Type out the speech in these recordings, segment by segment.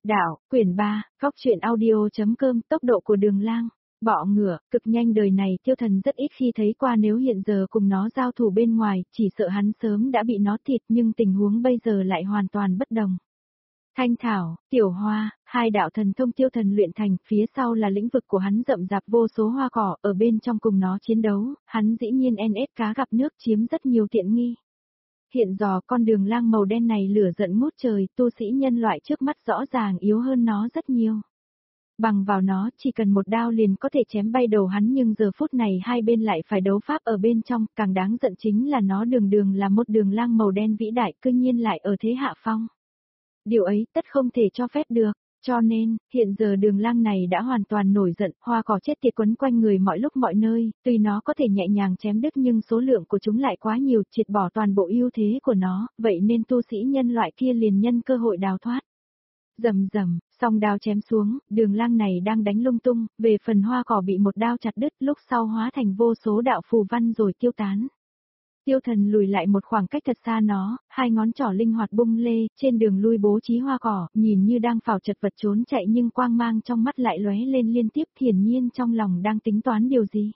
Đạo, quyển 3, Góc truyện audio.com, tốc độ của Đường Lang. Bọ ngựa, cực nhanh đời này Tiêu Thần rất ít khi thấy qua, nếu hiện giờ cùng nó giao thủ bên ngoài, chỉ sợ hắn sớm đã bị nó thịt, nhưng tình huống bây giờ lại hoàn toàn bất đồng. Thanh thảo, tiểu hoa, hai đạo thần thông Tiêu Thần luyện thành, phía sau là lĩnh vực của hắn rậm rạp vô số hoa cỏ, ở bên trong cùng nó chiến đấu, hắn dĩ nhiên NS cá gặp nước, chiếm rất nhiều tiện nghi. Hiện giờ con Đường Lang màu đen này lửa giận ngút trời, tu sĩ nhân loại trước mắt rõ ràng yếu hơn nó rất nhiều. Bằng vào nó chỉ cần một đao liền có thể chém bay đầu hắn, nhưng giờ phút này hai bên lại phải đấu pháp ở bên trong, càng đáng giận chính là nó đường đường là một Đường Lang màu đen vĩ đại, cư nhiên lại ở thế hạ phong. Điều ấy tất không thể cho phép được. Cho nên, hiện giờ Đường Lang này đã hoàn toàn nổi giận, hoa cỏ chết tiệt quấn quanh người mọi lúc mọi nơi, tuy nó có thể nhẹ nhàng chém đứt nhưng số lượng của chúng lại quá nhiều, triệt bỏ toàn bộ ưu thế của nó, vậy nên tu sĩ nhân loại kia liền nhân cơ hội đào thoát. Rầm rầm, song đao chém xuống, Đường Lang này đang đánh lung tung, về phần hoa cỏ bị một đao chặt đứt, lúc sau hóa thành vô số đạo phù văn rồi tiêu tán. Tiêu Thần lùi lại một khoảng cách thật xa nó, hai ngón trỏ linh hoạt bung lê, trên đường lui bố trí hoa cỏ, nhìn như đang phào chật vật trốn chạy nhưng quang mang trong mắt lại lóe lên liên tiếp, hiển nhiên trong lòng đang tính toán điều gì.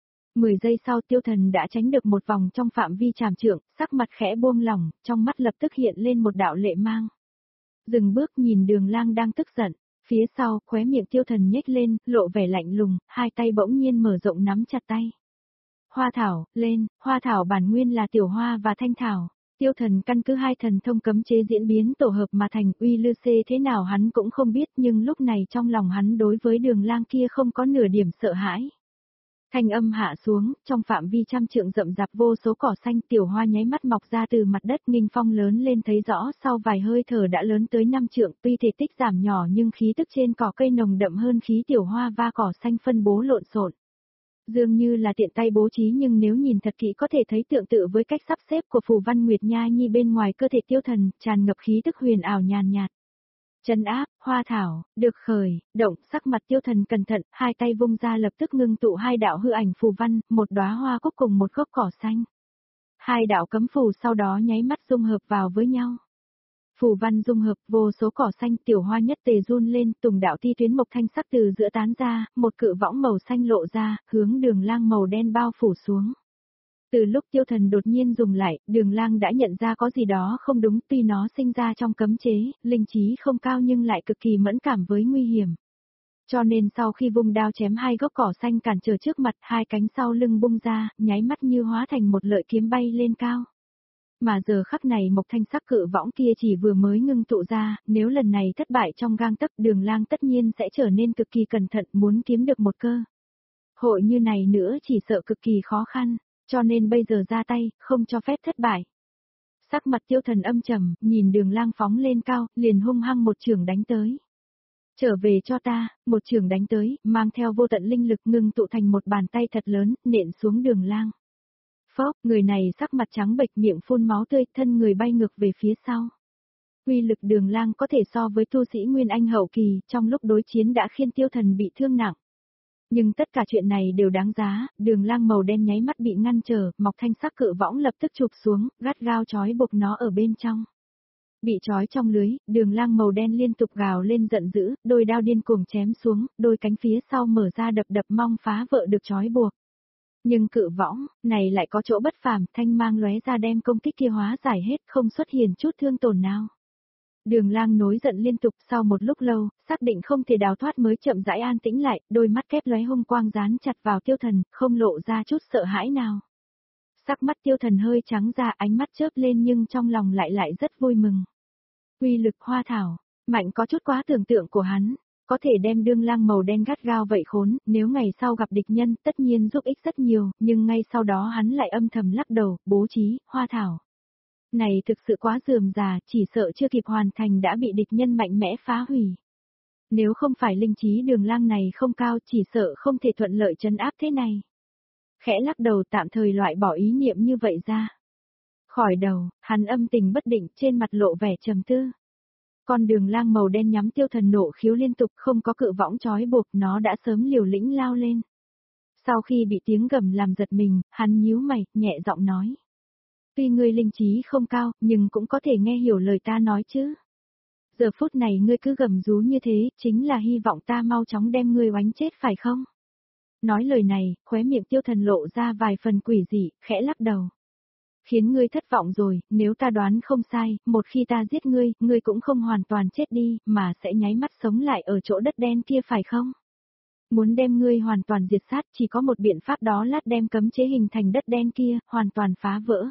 10 giây sau Tiêu Thần đã tránh được một vòng trong phạm vi trảm trượng, sắc mặt khẽ buông lỏng, trong mắt lập tức hiện lên một đạo lệ mang. Dừng bước nhìn Đường Lang đang tức giận, phía sau, khóe miệng Tiêu Thần nhếch lên, lộ vẻ lạnh lùng, hai tay bỗng nhiên mở rộng nắm chặt tay. Hoa thảo, lên, hoa thảo bản nguyên là tiểu hoa và thanh thảo. Tiêu Thần căn cứ hai thần thông cấm chế diễn biến tổ hợp mà thành, uy lư xê thế nào hắn cũng không biết, nhưng lúc này trong lòng hắn đối với Đường Lang kia không có nửa điểm sợ hãi. Thanh âm hạ xuống, trong phạm vi trăm trượng rậm rạp vô số cỏ xanh, tiểu hoa nháy mắt mọc ra từ mặt đất, nghinh phong lớn lên thấy rõ, sau vài hơi thở đã lớn tới 5 trượng, tuy thể tích giảm nhỏ nhưng khí tức trên cỏ cây nồng đậm hơn khí tiểu hoa và cỏ xanh phân bố lộn xộn. Dường như là tiện tay bố trí, nhưng nếu nhìn thật kỹ có thể thấy tương tự với cách sắp xếp của phù văn Nguyệt Nha Nhi bên ngoài cơ thể Tiêu Thần, tràn ngập khí tức huyền ảo nhàn nhạt. Trấn áp, hoa thảo, được khởi, động, sắc mặt Tiêu Thần cẩn thận, hai tay vung ra lập tức ngưng tụ hai đạo hư ảnh phù văn, một đóa hoa cúc cùng một gốc cỏ xanh. Hai đạo cấm phù sau đó nháy mắt dung hợp vào với nhau. Phù văn dung hợp, vô số cỏ xanh, tiểu hoa nhất tề run lên, từng đạo ti tuyến mộc thanh sắc từ giữa tán ra, một cự võng màu xanh lộ ra, hướng Đường Lang màu đen bao phủ xuống. Từ lúc Tiêu Thần đột nhiên dùng lại, Đường Lang đã nhận ra có gì đó không đúng, tuy nó sinh ra trong cấm chế, linh trí không cao nhưng lại cực kỳ mẫn cảm với nguy hiểm. Cho nên sau khi vung đao chém hai gốc cỏ xanh cản trở trước mặt, hai cánh sau lưng bung ra, nháy mắt như hóa thành một lợi kiếm bay lên cao. Mà giờ khắc này mộc thanh sắc cự võng kia chỉ vừa mới ngưng tụ ra, nếu lần này thất bại trong gang tấc, Đường Lang tất nhiên sẽ trở nên cực kỳ cẩn thận, muốn kiếm được một cơ hội như này nữa chỉ sợ cực kỳ khó khăn, cho nên bây giờ ra tay, không cho phép thất bại. Sắc mặt Tiêu Thần âm trầm, nhìn Đường Lang phóng lên cao, liền hung hăng một chưởng đánh tới. Trở về cho ta, một chưởng đánh tới, mang theo vô tận linh lực ngưng tụ thành một bàn tay thật lớn, nện xuống Đường Lang. Phốc, người này sắc mặt trắng bệch, miệng phun máu tươi, thân người bay ngược về phía sau. Uy lực Đường Lang có thể so với tu sĩ Nguyên Anh hậu kỳ, trong lúc đối chiến đã khiến Tiêu Thần bị thương nặng. Nhưng tất cả chuyện này đều đáng giá, Đường Lang màu đen nháy mắt bị ngăn trở, mọc thanh sắc cự võng lập tức chụp xuống, gắt gao trói buộc nó ở bên trong. Bị trói trong lưới, Đường Lang màu đen liên tục gào lên giận dữ, đôi đao điên cuồng chém xuống, đôi cánh phía sau mở ra đập đập mong phá vỡ được trói buộc. Nhưng cự võng này lại có chỗ bất phàm, thanh mang lóe ra đem công kích kia hóa giải hết, không xuất hiện chút thương tổn nào. Đường Lang nổi giận liên tục, sau một lúc lâu, xác định không thể đào thoát mới chậm rãi an tĩnh lại, đôi mắt kép lóe hung quang dán chặt vào Tiêu Thần, không lộ ra chút sợ hãi nào. Sắc mắt Tiêu Thần hơi trắng ra, ánh mắt chớp lên nhưng trong lòng lại rất vui mừng. Uy lực hoa thảo, mạnh có chút quá tưởng tượng của hắn. Có thể đem Đường Lang màu đen gắt gao vậy khốn, nếu ngày sau gặp địch nhân tất nhiên giúp ích rất nhiều, nhưng ngay sau đó hắn lại âm thầm lắc đầu, bố trí, hoa thảo. Này thực sự quá rườm rà, chỉ sợ chưa kịp hoàn thành đã bị địch nhân mạnh mẽ phá hủy. Nếu không phải linh trí Đường Lang này không cao, chỉ sợ không thể thuận lợi trấn áp thế này. Khẽ lắc đầu tạm thời loại bỏ ý niệm như vậy ra. Khỏi đầu, hắn âm tình bất định, trên mặt lộ vẻ trầm tư. Con Đường Lang màu đen nhắm Tiêu Thần nộ khiếu liên tục, không có cự võng trói buộc, nó đã sớm liều lĩnh lao lên. Sau khi bị tiếng gầm làm giật mình, hắn nhíu mày, nhẹ giọng nói. Tuy ngươi linh trí không cao, nhưng cũng có thể nghe hiểu lời ta nói chứ. Giờ phút này ngươi cứ gầm rú như thế, chính là hy vọng ta mau chóng đem ngươi oánh chết phải không? Nói lời này, khóe miệng Tiêu Thần lộ ra vài phần quỷ dị, khẽ lắc đầu. Khiến ngươi thất vọng rồi, nếu ta đoán không sai, một khi ta giết ngươi, ngươi cũng không hoàn toàn chết đi, mà sẽ nháy mắt sống lại ở chỗ đất đen kia phải không? Muốn đem ngươi hoàn toàn diệt sát chỉ có một biện pháp, đó là đem cấm chế hình thành đất đen kia, hoàn toàn phá vỡ.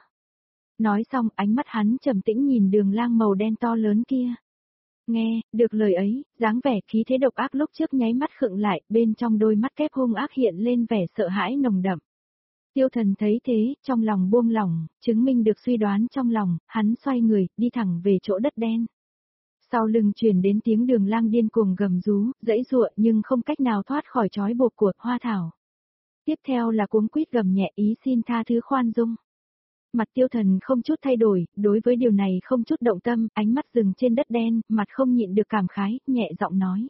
Nói xong, ánh mắt hắn trầm tĩnh nhìn Đường Lang màu đen to lớn kia. Nghe, được lời ấy, dáng vẻ khí thế độc ác lúc trước nháy mắt khựng lại, bên trong đôi mắt kép hung ác hiện lên vẻ sợ hãi nồng đậm. Tiêu Thần thấy thế, trong lòng buông lỏng, chứng minh được suy đoán trong lòng, hắn xoay người, đi thẳng về chỗ đất đen. Sau lưng truyền đến tiếng Đường Lang điên cuồng gầm rú, giãy giụa nhưng không cách nào thoát khỏi trói buộc của Hoa Thảo. Tiếp theo là cuống quýt gầm nhẹ ý xin tha thứ khoan dung. Mặt Tiêu Thần không chút thay đổi, đối với điều này không chút động tâm, ánh mắt dừng trên đất đen, mặt không nhịn được cảm khái, nhẹ giọng nói.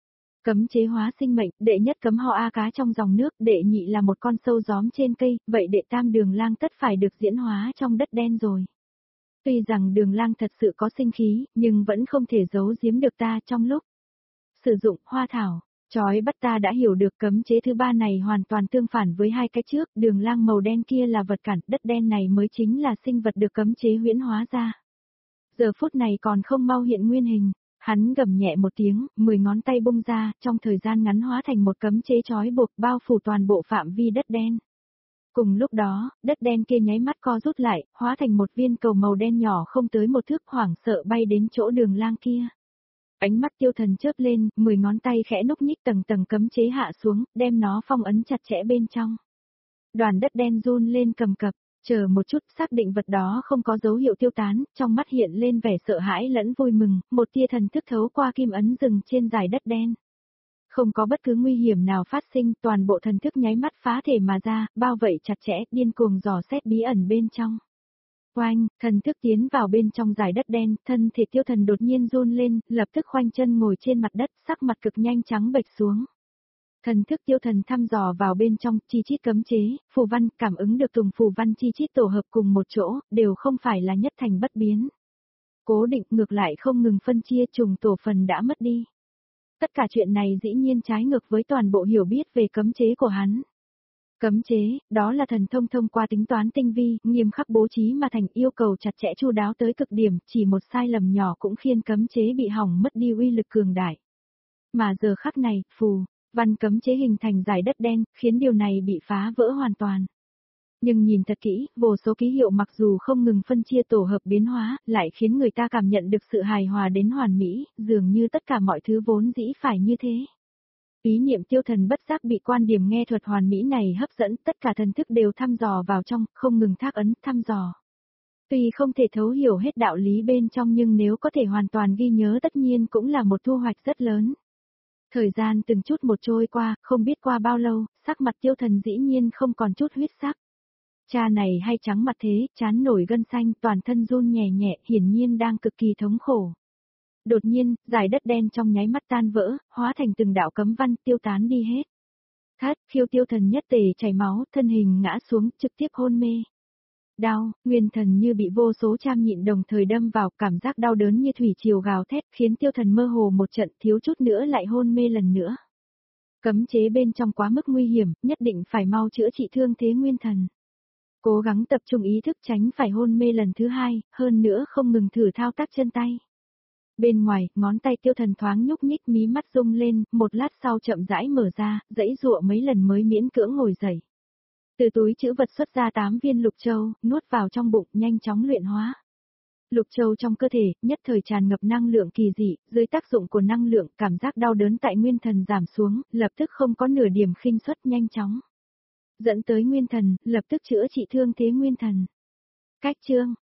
Cấm chế hóa sinh mệnh, đệ nhất cấm ho a cá trong dòng nước, đệ nhị là một con sâu gióm trên cây, vậy đệ tam Đường Lang tất phải được diễn hóa trong đất đen rồi. Tuy rằng Đường Lang thật sự có sinh khí, nhưng vẫn không thể giấu giếm được ta trong lúc sử dụng Hoa Thảo. Chói bắt ta đã hiểu được cấm chế thứ ba này hoàn toàn tương phản với hai cái trước, Đường Lang màu đen kia là vật cản, đất đen này mới chính là sinh vật được cấm chế huyễn hóa ra. Giờ phút này còn không mau hiện nguyên hình, hắn gầm nhẹ một tiếng, 10 ngón tay bung ra, trong thời gian ngắn hóa thành một cấm chế chói buộc bao phủ toàn bộ phạm vi đất đen. Cùng lúc đó, đất đen kia nháy mắt co rút lại, hóa thành một viên cầu màu đen nhỏ không tới một thước, hoảng sợ bay đến chỗ Đường Lang kia. Ánh mắt Tiêu Thần chớp lên, 10 ngón tay khẽ núc nhích tầng tầng cấm chế hạ xuống, đem nó phong ấn chặt chẽ bên trong. Đoàn đất đen run lên cầm cập, chờ một chút, xác định vật đó không có dấu hiệu tiêu tán, trong mắt hiện lên vẻ sợ hãi lẫn vui mừng, một tia thần thức thấu qua kim ấn dừng trên dải đất đen. Không có bất cứ nguy hiểm nào phát sinh, toàn bộ thần thức nháy mắt phá thể mà ra, bao vây chặt chẽ, điên cuồng dò xét bí ẩn bên trong. Oanh, thần thức tiến vào bên trong dải đất đen, thân thể Tiêu Thần đột nhiên run lên, lập tức khoanh chân ngồi trên mặt đất, sắc mặt cực nhanh trắng bệch xuống. Thần thức Tiêu Thần thăm dò vào bên trong, chi chít cấm chế, phù văn, cảm ứng được từng phù văn chi chít tổ hợp cùng một chỗ, đều không phải là nhất thành bất biến. Cố định ngược lại không ngừng phân chia, trùng tổ phần đã mất đi. Tất cả chuyện này dĩ nhiên trái ngược với toàn bộ hiểu biết về cấm chế của hắn. Cấm chế, đó là thần thông thông qua tính toán tinh vi, nghiêm khắc bố trí mà thành, yêu cầu chặt chẽ chu đáo tới cực điểm, chỉ một sai lầm nhỏ cũng khiến cấm chế bị hỏng mất đi uy lực cường đại. Mà giờ khắc này, phù văn cấm chế hình thành dải đất đen, khiến điều này bị phá vỡ hoàn toàn. Nhưng nhìn thật kỹ, vô số ký hiệu mặc dù không ngừng phân chia tổ hợp biến hóa, lại khiến người ta cảm nhận được sự hài hòa đến hoàn mỹ, dường như tất cả mọi thứ vốn dĩ phải như thế. Ý niệm Tiêu Thần bất giác bị quan điểm nghe thuật hoàn mỹ này hấp dẫn, tất cả thần thức đều thăm dò vào trong, không ngừng thác ấn, thăm dò. Tuy không thể thấu hiểu hết đạo lý bên trong nhưng nếu có thể hoàn toàn ghi nhớ tất nhiên cũng là một thu hoạch rất lớn. Thời gian từng chút một trôi qua, không biết qua bao lâu, sắc mặt Tiêu Thần dĩ nhiên không còn chút huyết sắc. Cha này hay trắng mặt thế, trán nổi gân xanh, toàn thân run nhẹ nhẹ, hiển nhiên đang cực kỳ thống khổ. Đột nhiên, dải đất đen trong nháy mắt tan vỡ, hóa thành từng đạo cấm văn tiêu tán đi hết. Thát, khiêu Tiêu Thần nhất tề chảy máu, thân hình ngã xuống, trực tiếp hôn mê. Đau, nguyên thần như bị vô số cham nhịn đồng thời đâm vào, cảm giác đau đớn như thủy triều gào thét, khiến Tiêu Thần mơ hồ một trận, thiếu chút nữa lại hôn mê lần nữa. Cấm chế bên trong quá mức nguy hiểm, nhất định phải mau chữa trị thương thế nguyên thần. Cố gắng tập trung ý thức tránh phải hôn mê lần thứ hai, hơn nữa không ngừng thử thao tác chân tay. Bên ngoài, ngón tay Tiêu Thần thoáng nhúc nhích, mí mắt rung lên, một lát sau chậm rãi mở ra, giãy giụa mấy lần mới miễn cưỡng ngồi dậy. Từ túi trữ vật xuất ra 8 viên lục châu, nuốt vào trong bụng, nhanh chóng luyện hóa. Lục châu trong cơ thể, nhất thời tràn ngập năng lượng kỳ dị, dưới tác dụng của năng lượng, cảm giác đau đớn tại nguyên thần giảm xuống, lập tức không có nửa điểm khinh suất, nhanh chóng dẫn tới nguyên thần, lập tức chữa trị thương thế nguyên thần. Cách chương